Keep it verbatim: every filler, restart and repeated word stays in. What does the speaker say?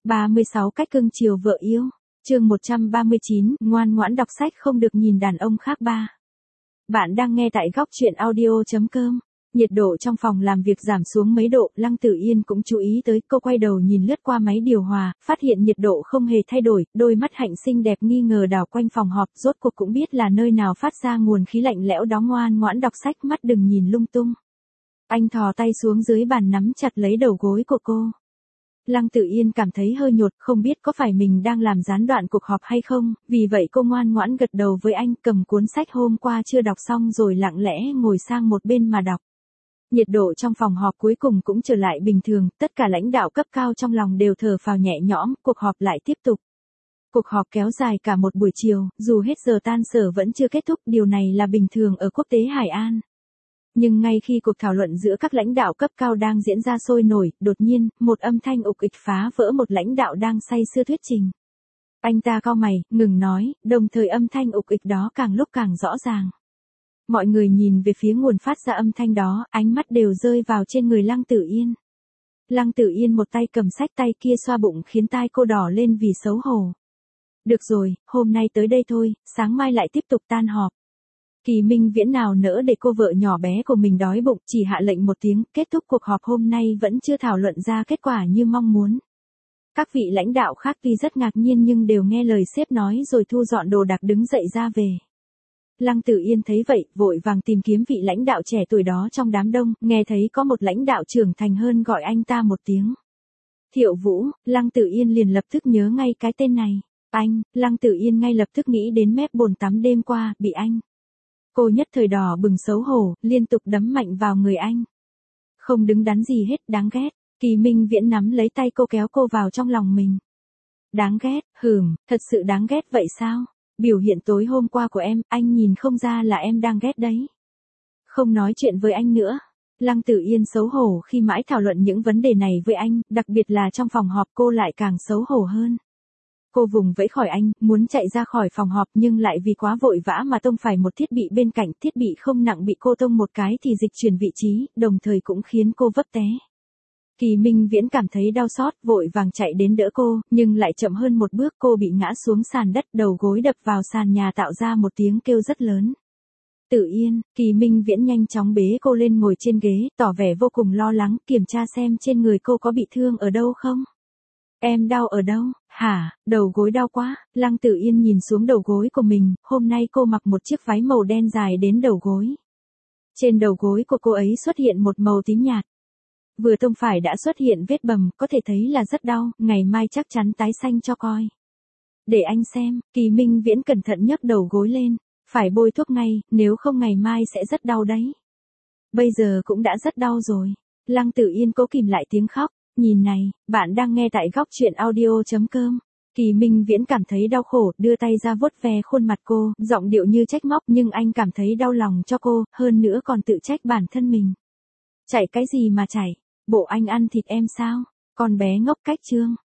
ba mươi sáu cách cưng chiều vợ yêu. Chương một trăm ba mươi chín, ngoan ngoãn đọc sách không được nhìn đàn ông khác ba. Bạn đang nghe tại góc truyện audio chấm com. Nhiệt độ trong phòng làm việc giảm xuống mấy độ, Lăng Tử Yên cũng chú ý tới, cô quay đầu nhìn lướt qua máy điều hòa, phát hiện nhiệt độ không hề thay đổi, đôi mắt hạnh xinh đẹp nghi ngờ đảo quanh phòng họp, rốt cuộc cũng biết là nơi nào phát ra nguồn khí lạnh lẽo đó. Ngoan ngoãn đọc sách, mắt đừng nhìn lung tung. Anh thò tay xuống dưới bàn nắm chặt lấy đầu gối của cô. Lăng Tử Yên cảm thấy hơi nhột, không biết có phải mình đang làm gián đoạn cuộc họp hay không, vì vậy cô ngoan ngoãn gật đầu với anh, cầm cuốn sách hôm qua chưa đọc xong rồi lặng lẽ ngồi sang một bên mà đọc. Nhiệt độ trong phòng họp cuối cùng cũng trở lại bình thường, tất cả lãnh đạo cấp cao trong lòng đều thở phào nhẹ nhõm, cuộc họp lại tiếp tục. Cuộc họp kéo dài cả một buổi chiều, dù hết giờ tan sở vẫn chưa kết thúc, điều này là bình thường ở quốc tế Hải An. Nhưng ngay khi cuộc thảo luận giữa các lãnh đạo cấp cao đang diễn ra sôi nổi, đột nhiên, một âm thanh ục ịch phá vỡ một lãnh đạo đang say sưa thuyết trình. Anh ta cau mày, ngừng nói, đồng thời âm thanh ục ịch đó càng lúc càng rõ ràng. Mọi người nhìn về phía nguồn phát ra âm thanh đó, ánh mắt đều rơi vào trên người Lăng Tử Yên. Lăng Tử Yên một tay cầm sách, tay kia xoa bụng khiến tai cô đỏ lên vì xấu hổ. Được rồi, hôm nay tới đây thôi, sáng mai lại tiếp tục tan họp. Kỳ Minh Viễn nào nỡ để cô vợ nhỏ bé của mình đói bụng, chỉ hạ lệnh một tiếng, kết thúc cuộc họp hôm nay vẫn chưa thảo luận ra kết quả như mong muốn. Các vị lãnh đạo khác tuy rất ngạc nhiên nhưng đều nghe lời sếp nói rồi thu dọn đồ đạc đứng dậy ra về. Lăng Tử Yên thấy vậy, vội vàng tìm kiếm vị lãnh đạo trẻ tuổi đó trong đám đông, nghe thấy có một lãnh đạo trưởng thành hơn gọi anh ta một tiếng. Thiệu Vũ, Lăng Tử Yên liền lập tức nhớ ngay cái tên này. Anh, Lăng Tử Yên ngay lập tức nghĩ đến mép bồn tắm đêm qua, bị anh. Cô nhất thời đỏ bừng xấu hổ, liên tục đấm mạnh vào người anh. Không đứng đắn gì hết, đáng ghét. Kỳ Minh Viễn nắm lấy tay cô kéo cô vào trong lòng mình. Đáng ghét, hừm, thật sự đáng ghét vậy sao? Biểu hiện tối hôm qua của em, anh nhìn không ra là em đang ghét đấy. Không nói chuyện với anh nữa. Lăng Tử Yên xấu hổ khi mãi thảo luận những vấn đề này với anh, đặc biệt là trong phòng họp cô lại càng xấu hổ hơn. Cô vùng vẫy khỏi anh, muốn chạy ra khỏi phòng họp nhưng lại vì quá vội vã mà tông phải một thiết bị bên cạnh, thiết bị không nặng bị cô tông một cái thì dịch chuyển vị trí, đồng thời cũng khiến cô vấp té. Kỳ Minh Viễn cảm thấy đau xót, vội vàng chạy đến đỡ cô, nhưng lại chậm hơn một bước, cô bị ngã xuống sàn đất, đầu gối đập vào sàn nhà tạo ra một tiếng kêu rất lớn. Tử Yên, Kỳ Minh Viễn nhanh chóng bế cô lên ngồi trên ghế, tỏ vẻ vô cùng lo lắng, kiểm tra xem trên người cô có bị thương ở đâu không. Em đau ở đâu, hả, đầu gối đau quá. Lăng Tử Yên nhìn xuống đầu gối của mình, hôm nay cô mặc một chiếc váy màu đen dài đến đầu gối. Trên đầu gối của cô ấy xuất hiện một màu tím nhạt. Vừa tông phải đã xuất hiện vết bầm, có thể thấy là rất đau, ngày mai chắc chắn tái xanh cho coi. Để anh xem, Kỳ Minh Viễn cẩn thận nhấc đầu gối lên, phải bôi thuốc ngay, nếu không ngày mai sẽ rất đau đấy. Bây giờ cũng đã rất đau rồi. Lăng Tử Yên cố kìm lại tiếng khóc, nhìn này, bạn đang nghe tại góc truyện audio chấm com. Kỳ Minh Viễn cảm thấy đau khổ, đưa tay ra vuốt ve khuôn mặt cô, giọng điệu như trách móc nhưng anh cảm thấy đau lòng cho cô, hơn nữa còn tự trách bản thân mình. Chạy cái gì mà chạy? Bộ anh ăn thịt em sao? Con bé ngốc cách trương.